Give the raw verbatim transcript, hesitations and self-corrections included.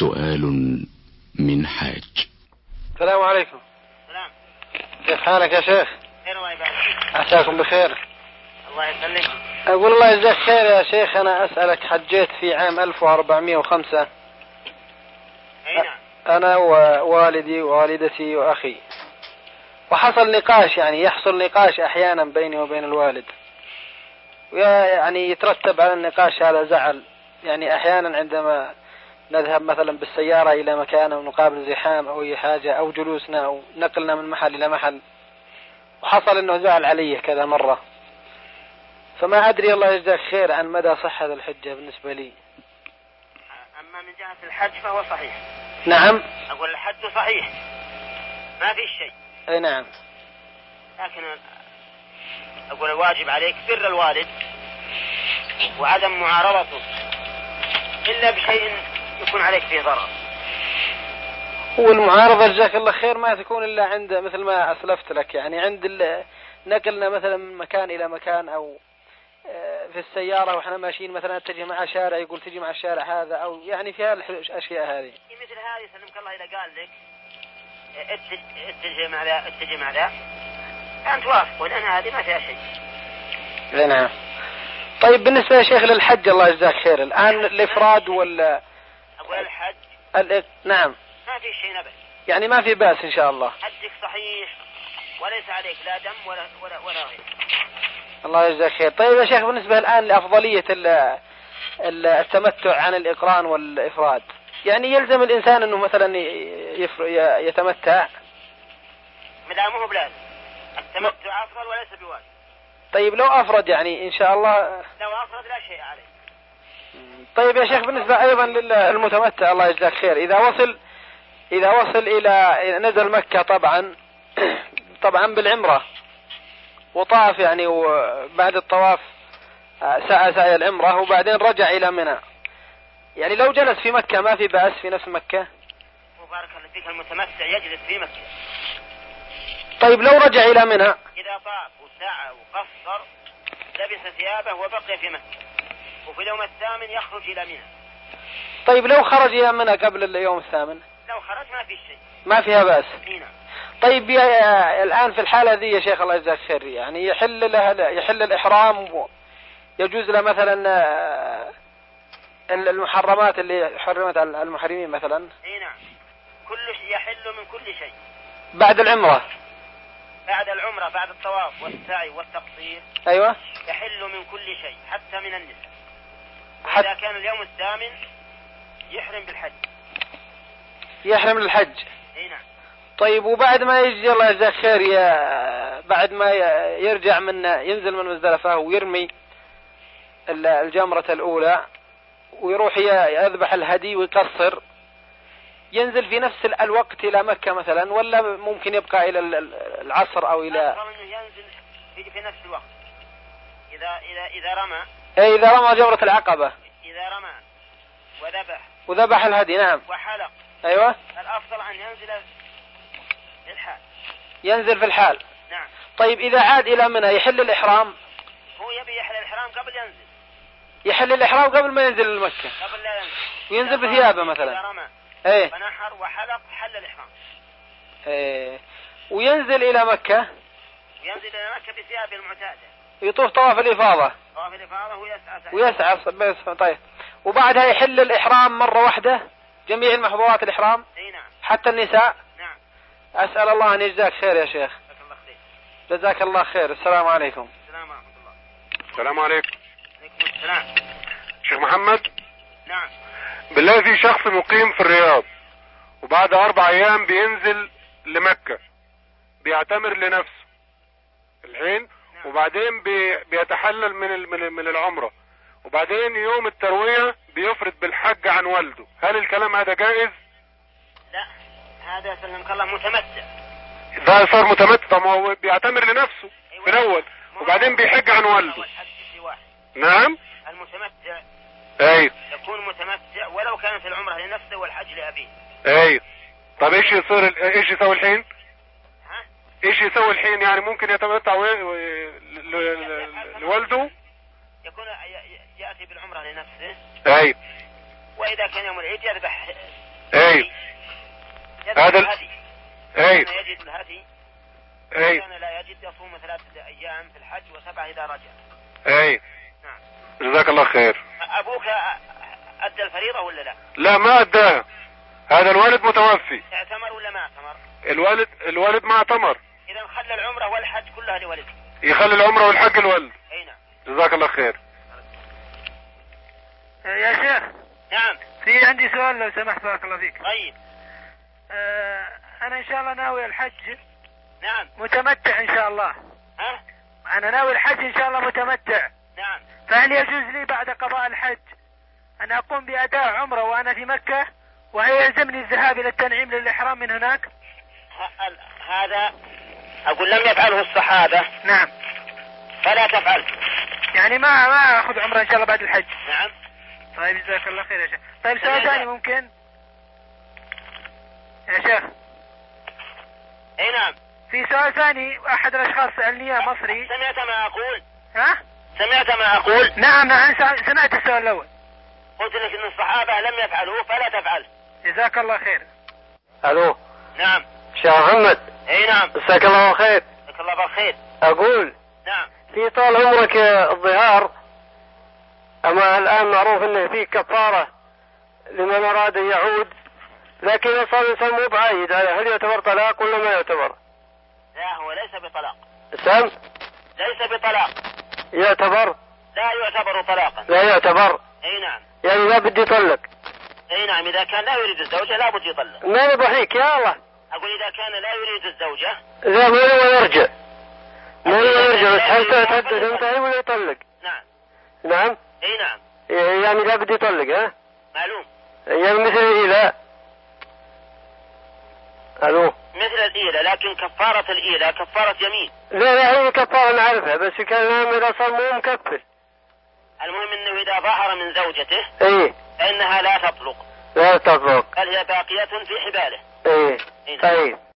سؤال من حاج. السلام عليكم. السلام. كيف حالك يا شيخ؟ خير الله يبارك فيك. عساكم بخير. الله يسلمك. أقول الله يجزاك خير يا شيخ، أنا أسألك، حجيت في عام ألف وأربعمائة وخمسة. أي نعم. أنا ووالدي ووالدتي وأخي، وحصل نقاش، يعني يحصل نقاش أحيانا بيني وبين الوالد، ويعني يترتب على النقاش هذا زعل. يعني أحيانا عندما نذهب مثلا بالسيارة إلى مكان ونقابل زحام أو أي حاجة، أو جلوسنا أو نقلنا من محل إلى محل، وحصل أنه زعل علي كذا مرة. فما أدري الله يجزاك خير عن مدى صحة الحجة بالنسبة لي. أما من جهة الحج فهو صحيح. نعم. أقول الحج صحيح ما في شيء. أي نعم. لكن أقول الواجب عليك بر الوالد وعدم معارضته إلا بشيء يكون عليك فيه ضرر. هو المعارضة جزاك الله خير ما تكون إلا عند، مثل ما أسلفت لك، يعني عند نقلنا مثلا من مكان إلى مكان، أو في السيارة وإحنا ماشيين مثلا تجي مع شارع يقول تجي مع الشارع هذا، أو يعني فيها الأشياء هذه. مثل هذه سلمك الله إذا قال لك اتجه مع ذا اتجه مع ذا أنت وافق، لأن هذه ما فيها شيء. نعم. طيب بالنسبة يا شيخ للحج الله يجزاك خير، الآن الإفراد ولا أقول الحج ال... نعم ما في شيء نبأ، يعني ما في بأس إن شاء الله. حجك صحيح وليس عليك لا دم ولا ولا ولا غير. الله يجزاك خير. طيب يا شيخ بالنسبة الآن لأفضلية التمتع عن الإقران والإفراد، يعني يلزم الإنسان أنه مثلا يتمتع؟ مدامه بلازم التمتع أفضل وليس بواجب. طيب لو أفرد يعني إن شاء الله؟ لو أفرد لا شيء عليه. طيب يا شيخ بالنسبة أيضا للمتمتع الله يجزاك خير، إذا وصل إذا وصل إلى نزل مكة طبعا طبعا بالعمرة وطاف، يعني وبعد الطواف سعى سعي العمرة وبعدين رجع إلى منى، يعني لو جلس في مكة ما في بأس في نفس مكة؟ مبارك الله فيك، المتمتع يجلس في مكة. طيب لو رجع إلى منى؟ إذا طاف وسعى وقصر لبس ثيابه وبقي في مكة، وفي اليوم الثامن يخرج إلى منى. طيب لو خرج إلى منى قبل اليوم الثامن؟ لو خرج ما في شيء، ما فيها بأس. هنا. طيب يا الآن في الحالة ذي يا شيخ الله يجزاك خير، يعني يحل له يحل الإحرام، يجوز له مثلا المحرمات اللي حرمت على المحرمين مثلا؟ هنا كل شيء يحل من كل شيء بعد العمرة. بعد العمرة بعد الطواف والسعي والتقصير. أيوة. يحل من كل شيء حتى من النساء. حتى إذا كان اليوم الثامن يحرم بالحج. يحرم للحج. هنا. طيب وبعد ما يجي الله يجزاك خير، يا بعد ما يرجع من ينزل من مزدلفة ويرمي الجمرة الأولى ويروح يذبح الهدي ويقصر، ينزل في نفس الوقت إلى مكة مثلا، ولا ممكن يبقى إلى العصر أو إلى؟ ينزل في, في نفس الوقت. إذا إذا إذا رمى. إيه إذا رمى جمرة العقبة. إذا رمى وذبح. وذبح الهدي نعم. وحلق. أيوة. الأفضل أن ينزل في الحال. ينزل في الحال. نعم. طيب إذا عاد إلى منى يحل الإحرام؟ هو يبي يحل الإحرام قبل ينزل. يحل الإحرام قبل ما ينزل المكة. قبل لا ينزل. وينزل بثيابه مثلا. إذا رمى. ايه. فنحر وحلق حل الإحرام. ايه. وينزل إلى مكة. ينزل إلى مكة بثيابه المعتادة. يطوف طواف الإفاضة. طواف الإفاضة ويسعى. ويسعى بس. طيب. وبعدها يحل الإحرام مرة واحدة جميع المحظورات الإحرام. اي نعم. حتى النساء. نعم. أسأل الله أن يجزاك خير يا شيخ. جزاك الله خير. جزاك الله خير. السلام عليكم. السلام ورحمة الله. السلام عليكم. عليكم السلام. شيخ محمد. نعم. بالله في شخص مقيم في الرياض وبعد أربع أيام بينزل لمكة بيعتمر لنفسه الحين. نعم. وبعدين بي بيتحلل من من من العمرة، وبعدين يوم التروية بيفرد بالحج عن والده، هل الكلام هذا جائز؟ لا، هذا سلمك الله متمتع. ده صار متمتع، ما هو بيعتمر لنفسه في الأول وبعدين بيحج عن والده. نعم. المتمتع ايوه يكون متمتع ولو كان في العمرة لنفسه والحج لأبيه. ايوه. طب ايش يصير ايش يسوي الحين؟ ها؟ ايش يسوي الحين؟ يعني ممكن يتمتع و... لوالده؟ يكون يأتي بالعمرة لنفسه. ايوه. وإذا كان يوم العيد يذبح هذا الهدي اي كان يجد الهدي اي كان لا يجد يصوم ثلاثة أيام في الحج وسبعة إذا رجع. اي نعم. جزاك الله خير. أبوك أدى الفريضة ولا لا؟ لا ما أداها، هذا الوالد متوفي. اعتمر ولا ما اعتمر؟ الوالد الوالد ما اعتمر. إذا خلى العمرة والحج كلها لولده. يخلي العمرة والحج الولد. أي نعم. جزاك الله خير. يا شيخ. نعم. في عندي سؤال لو سمحت بارك الله فيك. طيب. آه أنا إن شاء الله ناوي الحج. نعم. متمتع إن شاء الله. ها؟ أنا ناوي الحج إن شاء الله متمتع. نعم. فهل يجوز لي بعد قضاء الحج أن أقوم بأداء عمرة وأنا في مكة وهي يلزمني الذهاب إلى التنعيم للإحرام من هناك؟ هذا أقول لم يفعله الصحابة. نعم. فلا تفعل. يعني ما ما أخذ عمرة إن شاء الله بعد الحج. نعم. طيب جزاك الله خير يا شيخ. طيب سؤال ثاني ممكن يا شيخ؟ اي نعم. في سؤال ثاني أحد الأشخاص سألني يا مصري. سمعت ما أقول؟ ها؟ سمعت ما أقول؟ نعم نعم سمعت السؤال الأول. قلت لك إن الصحابة لم يفعلوه فلا تفعل. جزاك الله خير. ألو. نعم. شيخ محمد. اي نعم. جزاك الله خير. جزاك الله بالخير. أقول. نعم. في طال عمرك الظهار، أما الآن معروف أنه فيه كفارة لمن أراد أن يعود، لكن صار الإنسان مو بعيد، هل يعتبر طلاق ولا ما يعتبر؟ لا هو ليس بطلاق. سام؟ ليس بطلاق. يعتبر؟ لا يعتبر طلاقا. لا يعتبر؟ اي نعم. يعني لا بد يطلق؟ اي نعم، إذا كان لا يريد الزوجة لا بد يطلق. ما يضحيك يا الله. أقول إذا كان لا يريد الزوجة لا ما هو يرجع، ما هو يرجع، بس حتى تحدث انتهي ولا يطلق؟ نعم. نعم. اي نعم. يعني لا بد يطلق ها؟ معلوم. يعني مثل الإيلاء. الو. مثل الإيلة، لكن كفارة الإيلة كفارة يمين. لا لا هي كفارة نعرفها، بس كان إذا صار مو مكفر. المهم انه اذا ظهر من زوجته ايه فانها لا تطلق. لا تطلق. بل هي باقية في حباله. ايه. إيه. طيب.